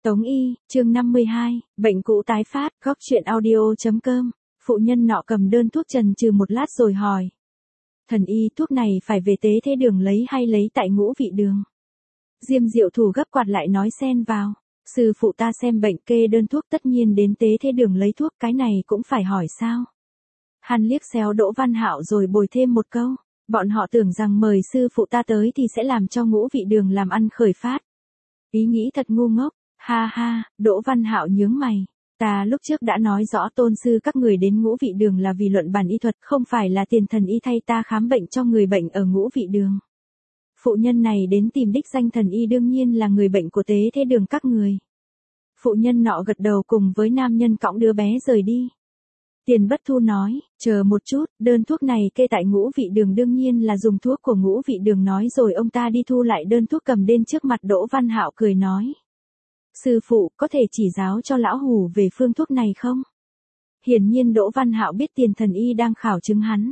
Tống y, chương 52, bệnh cũ tái phát, góc chuyện audio.com. Phụ nhân nọ cầm đơn thuốc chần chừ một lát rồi hỏi. Thần y, thuốc này phải về tế thế đường lấy hay lấy tại Ngũ Vị Đường? Diêm Diệu Thủ gấp quạt lại nói xen vào. Sư phụ ta xem bệnh kê đơn thuốc tất nhiên đến tế thế đường lấy thuốc, cái này cũng phải hỏi sao? Hắn liếc xéo Đỗ Văn Hạo rồi bồi thêm một câu. Bọn họ tưởng rằng mời sư phụ ta tới thì sẽ làm cho Ngũ Vị Đường làm ăn khởi phát. Ý nghĩ thật ngu ngốc. Ha ha, Đỗ Văn Hạo nhướng mày. Ta lúc trước đã nói rõ tôn sư các người đến Ngũ Vị Đường là vì luận bàn y thuật, không phải là tiền thần y thay ta khám bệnh cho người bệnh ở Ngũ Vị Đường. Phụ nhân này đến tìm đích danh thần y đương nhiên là người bệnh của tế thế đường các người. Phụ nhân nọ gật đầu cùng với nam nhân cõng đứa bé rời đi. Tiền Bất Thu nói, chờ một chút, đơn thuốc này kê tại Ngũ Vị Đường đương nhiên là dùng thuốc của Ngũ Vị Đường, nói rồi ông ta đi thu lại đơn thuốc cầm đến trước mặt Đỗ Văn Hạo cười nói. Sư phụ, có thể chỉ giáo cho lão hủ về phương thuốc này không? Hiển nhiên Đỗ Văn Hạo biết tiền thần y đang khảo chứng hắn.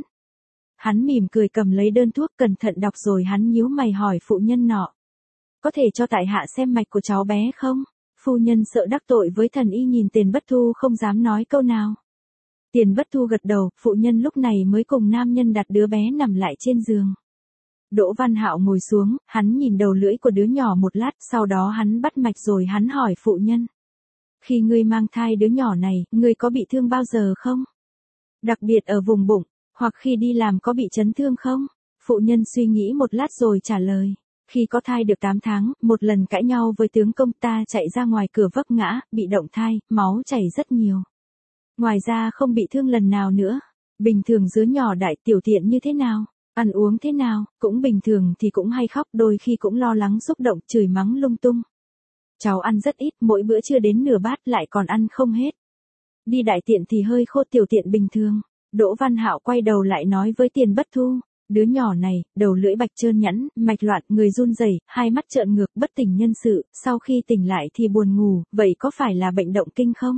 Hắn mỉm cười cầm lấy đơn thuốc cẩn thận đọc rồi hắn nhíu mày hỏi phụ nhân nọ. Có thể cho tại hạ xem mạch của cháu bé không? Phu nhân sợ đắc tội với thần y nhìn Tiền Bất Thu không dám nói câu nào. Tiền Bất Thu gật đầu, phụ nhân lúc này mới cùng nam nhân đặt đứa bé nằm lại trên giường. Đỗ Văn Hạo ngồi xuống, hắn nhìn đầu lưỡi của đứa nhỏ một lát, sau đó hắn bắt mạch rồi hắn hỏi phụ nhân. Khi ngươi mang thai đứa nhỏ này, ngươi có bị thương bao giờ không? Đặc biệt ở vùng bụng, hoặc khi đi làm có bị chấn thương không? Phụ nhân suy nghĩ một lát rồi trả lời. Khi có thai được 8 tháng, một lần cãi nhau với tướng công ta chạy ra ngoài cửa vấp ngã, bị động thai, máu chảy rất nhiều. Ngoài ra không bị thương lần nào nữa. Bình thường đứa nhỏ đại tiểu tiện như thế nào? Ăn uống thế nào, cũng bình thường thì cũng hay khóc, đôi khi cũng lo lắng xúc động, chửi mắng lung tung. Cháu ăn rất ít, mỗi bữa chưa đến nửa bát lại còn ăn không hết. Đi đại tiện thì hơi khô, tiểu tiện bình thường. Đỗ Văn Hạo quay đầu lại nói với Tiền Bất Thu, đứa nhỏ này, đầu lưỡi bạch trơn nhẵn, mạch loạn, người run rẩy, hai mắt trợn ngược, bất tỉnh nhân sự, sau khi tỉnh lại thì buồn ngủ, vậy có phải là bệnh động kinh không?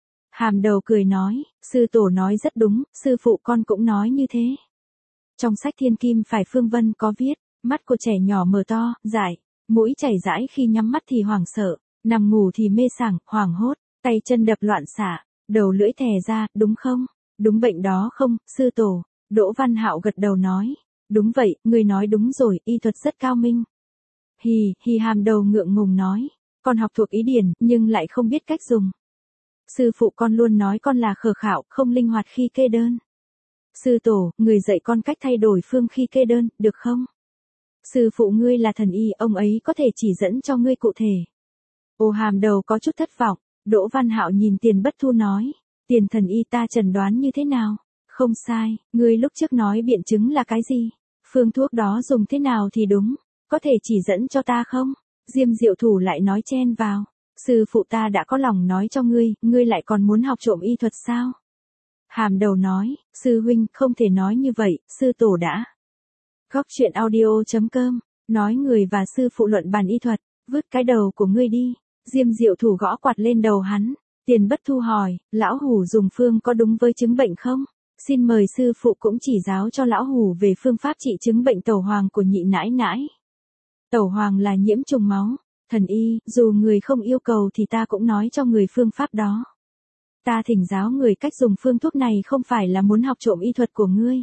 Hàm Đầu cười nói, sư tổ nói rất đúng, sư phụ con cũng nói như thế. Trong sách Thiên Kim Phải Phương Vân có viết, mắt của trẻ nhỏ mở to, dại, mũi chảy rãi, khi nhắm mắt thì hoảng sợ, nằm ngủ thì mê sảng, hoảng hốt, tay chân đập loạn xạ, đầu lưỡi thè ra, đúng không? Đúng bệnh đó không, sư tổ? Đỗ Văn Hạo gật đầu nói, đúng vậy, người nói đúng rồi, y thuật rất cao minh. Hì, Hàm Đầu ngượng ngùng nói, con học thuộc ý điển, nhưng lại không biết cách dùng. Sư phụ con luôn nói con là khờ khạo, không linh hoạt khi kê đơn. Sư tổ, người dạy con cách thay đổi phương khi kê đơn, được không? Sư phụ ngươi là thần y, ông ấy có thể chỉ dẫn cho ngươi cụ thể. Ô Hàm Đầu có chút thất vọng. Đỗ Văn Hạo nhìn Tiền Bất Thu nói, Tiền thần y ta chẩn đoán như thế nào? Không sai, ngươi lúc trước nói biện chứng là cái gì? Phương thuốc đó dùng thế nào thì đúng? Có thể chỉ dẫn cho ta không? Diêm Diệu Thủ lại nói chen vào. Sư phụ ta đã có lòng nói cho ngươi lại còn muốn học trộm y thuật sao? Hàm Đầu nói, sư huynh, không thể nói như vậy, sư tổ đã. Góc chuyện audio.com, nói người và sư phụ luận bàn y thuật, vứt cái đầu của ngươi đi. Diêm Diệu Thủ gõ quạt lên đầu hắn. Tiền Bất Thu hỏi, lão hủ dùng phương có đúng với chứng bệnh không? Xin mời sư phụ cũng chỉ giáo cho lão hủ về phương pháp trị chứng bệnh tẩu hoàng của nhị nãi nãi. Tẩu hoàng là nhiễm trùng máu. Thần y, dù người không yêu cầu thì ta cũng nói cho người phương pháp đó. Ta thỉnh giáo người cách dùng phương thuốc này không phải là muốn học trộm y thuật của ngươi.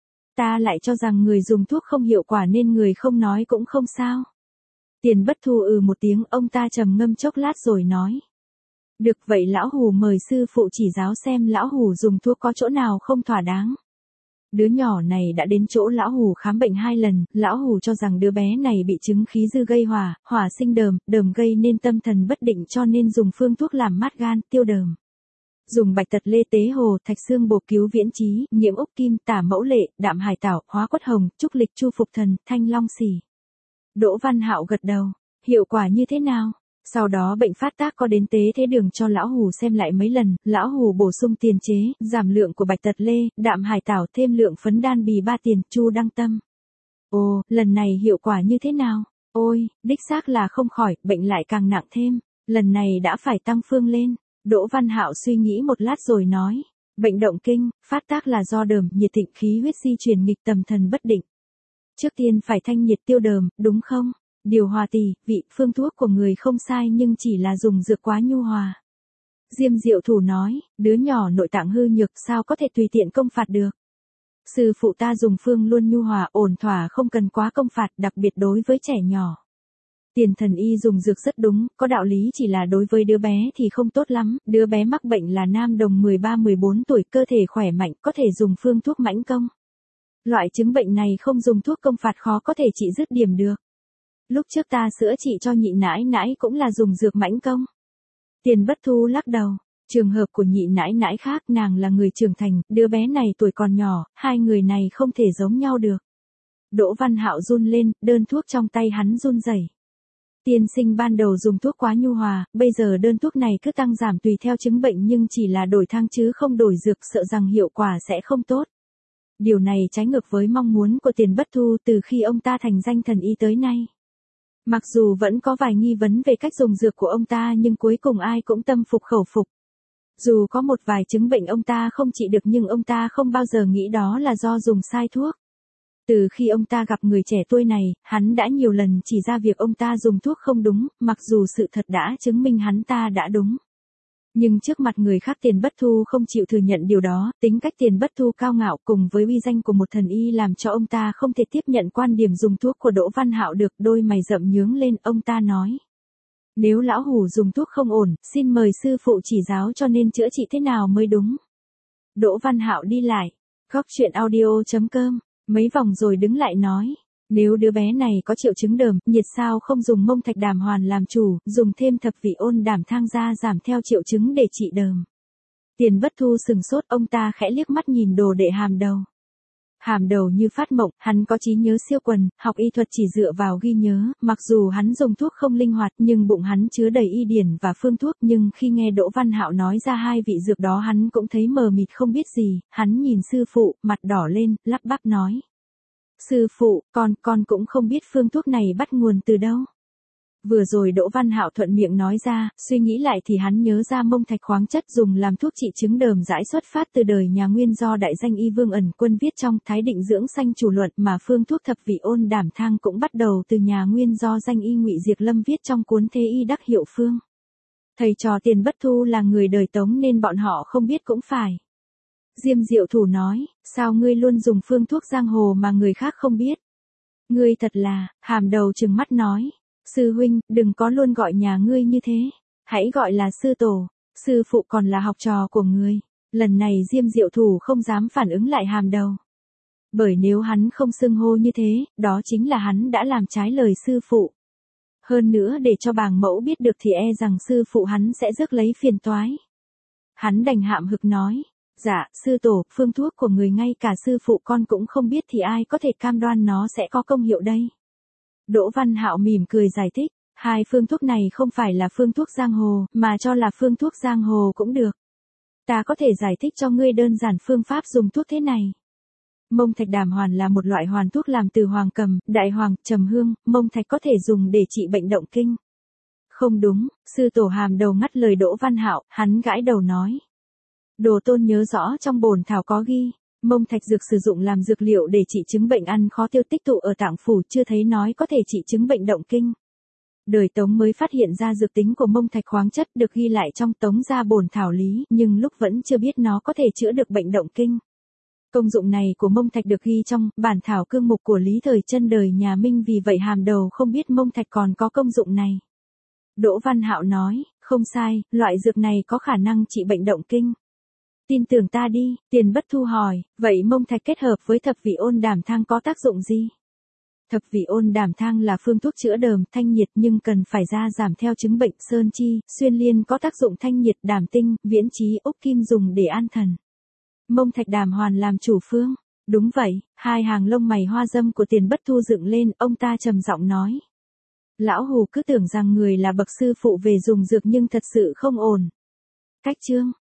Ta lại cho rằng người dùng thuốc không hiệu quả nên người không nói cũng không sao. Tiền Bất Thu một tiếng, ông ta trầm ngâm chốc lát rồi nói. Được vậy lão hủ mời sư phụ chỉ giáo xem lão hủ dùng thuốc có chỗ nào không thỏa đáng. Đứa nhỏ này đã đến chỗ lão hủ khám bệnh 2 lần, lão hủ cho rằng đứa bé này bị chứng khí dư gây hỏa sinh đờm gây nên tâm thần bất định cho nên dùng phương thuốc làm mát gan, tiêu đờm. Dùng bạch tật lê tế hồ, thạch xương bồ cứu viễn trí, nhiễm úc kim, tả mẫu lệ, đạm hải tảo, hóa quất hồng, trúc lịch chu phục thần, thanh long xỉ. Đỗ Văn Hạo gật đầu, hiệu quả như thế nào? Sau đó bệnh phát tác có đến tế thế đường cho lão hủ xem lại mấy lần, lão hủ bổ sung tiền chế, giảm lượng của bạch tật lê, đạm hải tảo, thêm lượng phấn đan bì 3 tiền, chu đăng tâm. Ồ, lần này hiệu quả như thế nào? Ôi, đích xác là không khỏi, bệnh lại càng nặng thêm, lần này đã phải tăng phương lên. Đỗ Văn Hạo suy nghĩ một lát rồi nói, bệnh động kinh, phát tác là do đờm, nhiệt thịnh khí huyết di chuyển nghịch tâm thần bất định. Trước tiên phải thanh nhiệt tiêu đờm, đúng không? Điều hòa tỷ, vị phương thuốc của người không sai nhưng chỉ là dùng dược quá nhu hòa. Diêm Diệu Thủ nói, đứa nhỏ nội tạng hư nhược sao có thể tùy tiện công phạt được. Sư phụ ta dùng phương luôn nhu hòa ổn thỏa không cần quá công phạt, đặc biệt đối với trẻ nhỏ. Tiền thần y dùng dược rất đúng, có đạo lý, chỉ là đối với đứa bé thì không tốt lắm, đứa bé mắc bệnh là nam đồng 13-14 tuổi, cơ thể khỏe mạnh, có thể dùng phương thuốc mãnh công. Loại chứng bệnh này không dùng thuốc công phạt khó có thể trị dứt điểm được. Lúc trước ta sữa trị cho nhị nãi nãi cũng là dùng dược mãnh công. Tiền Bất Thu lắc đầu, trường hợp của nhị nãi nãi khác, nàng là người trưởng thành, đứa bé này tuổi còn nhỏ, hai người này không thể giống nhau được. Đỗ Văn Hạo run lên, đơn thuốc trong tay hắn run rẩy. Tiên sinh ban đầu dùng thuốc quá nhu hòa, bây giờ đơn thuốc này cứ tăng giảm tùy theo chứng bệnh nhưng chỉ là đổi thang chứ không đổi dược, sợ rằng hiệu quả sẽ không tốt. Điều này trái ngược với mong muốn của Tiền Bất Thu từ khi ông ta thành danh thần y tới nay. Mặc dù vẫn có vài nghi vấn về cách dùng dược của ông ta nhưng cuối cùng ai cũng tâm phục khẩu phục. Dù có một vài chứng bệnh ông ta không trị được nhưng ông ta không bao giờ nghĩ đó là do dùng sai thuốc. Từ khi ông ta gặp người trẻ tuổi này, hắn đã nhiều lần chỉ ra việc ông ta dùng thuốc không đúng, mặc dù sự thật đã chứng minh hắn ta đã đúng. Nhưng trước mặt người khác Tiền Bất Thu không chịu thừa nhận điều đó, tính cách Tiền Bất Thu cao ngạo cùng với uy danh của một thần y làm cho ông ta không thể tiếp nhận quan điểm dùng thuốc của Đỗ Văn Hạo được, đôi mày rậm nhướng lên, ông ta nói. Nếu lão hủ dùng thuốc không ổn, xin mời sư phụ chỉ giáo cho nên chữa trị thế nào mới đúng. Đỗ Văn Hạo đi lại, góc chuyện audio.com, mấy vòng rồi đứng lại nói. Nếu đứa bé này có triệu chứng đờm, nhiệt sao không dùng mông thạch đàm hoàn làm chủ, dùng thêm thập vị ôn đảm thang ra giảm theo triệu chứng để trị đờm. Tiền Bất Thu sừng sốt, ông ta khẽ liếc mắt nhìn đồ đệ Hàm Đầu. Hàm Đầu như phát mộng, hắn có trí nhớ siêu quần, học y thuật chỉ dựa vào ghi nhớ, mặc dù hắn dùng thuốc không linh hoạt nhưng bụng hắn chứa đầy y điển và phương thuốc, nhưng khi nghe Đỗ Văn Hạo nói ra hai vị dược đó hắn cũng thấy mờ mịt không biết gì, hắn nhìn sư phụ, mặt đỏ lên, lắp bắp nói. Sư phụ, con cũng không biết phương thuốc này bắt nguồn từ đâu. Vừa rồi Đỗ Văn Hạo thuận miệng nói ra, suy nghĩ lại thì hắn nhớ ra mông thạch khoáng chất dùng làm thuốc trị chứng đờm dãi xuất phát từ đời nhà Nguyên do đại danh y Vương Ẩn Quân viết trong Thái Định Dưỡng Sanh Chủ Luận, mà phương thuốc thập vị ôn đảm thang cũng bắt đầu từ nhà Nguyên do danh y Ngụy Diệt Lâm viết trong cuốn Thế y đắc hiệu phương. Thầy trò Tiền Bất Thu là người đời Tống nên bọn họ không biết cũng phải. Diêm Diệu Thủ nói, sao ngươi luôn dùng phương thuốc giang hồ mà người khác không biết? Ngươi thật là, Hàm Đầu trừng mắt nói. Sư huynh, đừng có luôn gọi nhà ngươi như thế. Hãy gọi là sư tổ. Sư phụ còn là học trò của ngươi. Lần này Diêm Diệu Thủ không dám phản ứng lại Hàm Đầu. Bởi nếu hắn không xưng hô như thế, đó chính là hắn đã làm trái lời sư phụ. Hơn nữa để cho bàng mẫu biết được thì e rằng sư phụ hắn sẽ rước lấy phiền toái. Hắn đành hạm hực nói. Dạ, sư tổ, phương thuốc của người ngay cả sư phụ con cũng không biết thì ai có thể cam đoan nó sẽ có công hiệu đây. Đỗ Văn Hạo mỉm cười giải thích, hai phương thuốc này không phải là phương thuốc giang hồ, mà cho là phương thuốc giang hồ cũng được. Ta có thể giải thích cho ngươi đơn giản phương pháp dùng thuốc thế này. Mông thạch đàm hoàn là một loại hoàn thuốc làm từ hoàng cầm, đại hoàng, trầm hương, mông thạch có thể dùng để trị bệnh động kinh. Không đúng, sư tổ Hàm Đầu ngắt lời Đỗ Văn Hạo, hắn gãi đầu nói. Đồ tôn nhớ rõ trong bổn thảo có ghi, mông thạch dược sử dụng làm dược liệu để trị chứng bệnh ăn khó tiêu tích tụ ở tạng phủ, chưa thấy nói có thể trị chứng bệnh động kinh. Đời Tống mới phát hiện ra dược tính của mông thạch khoáng chất được ghi lại trong Tống gia bổn thảo lý, nhưng lúc vẫn chưa biết nó có thể chữa được bệnh động kinh. Công dụng này của mông thạch được ghi trong bản thảo cương mục của Lý Thời Chân đời nhà Minh, vì vậy Hàm Đầu không biết mông thạch còn có công dụng này. Đỗ Văn Hạo nói, không sai, loại dược này có khả năng trị bệnh động kinh. Tin tưởng ta đi, Tiền Bất Thu hỏi, vậy mông thạch kết hợp với thập vị ôn đảm thang có tác dụng gì? Thập vị ôn đảm thang là phương thuốc chữa đờm, thanh nhiệt nhưng cần phải ra giảm theo chứng bệnh sơn chi, xuyên liên có tác dụng thanh nhiệt, đảm tinh, viễn trí, úc kim dùng để an thần. Mông thạch đàm hoàn làm chủ phương. Đúng vậy, hai hàng lông mày hoa dâm của Tiền Bất Thu dựng lên, ông ta trầm giọng nói. Lão hù cứ tưởng rằng người là bậc sư phụ về dùng dược nhưng thật sự không ổn. Cách chương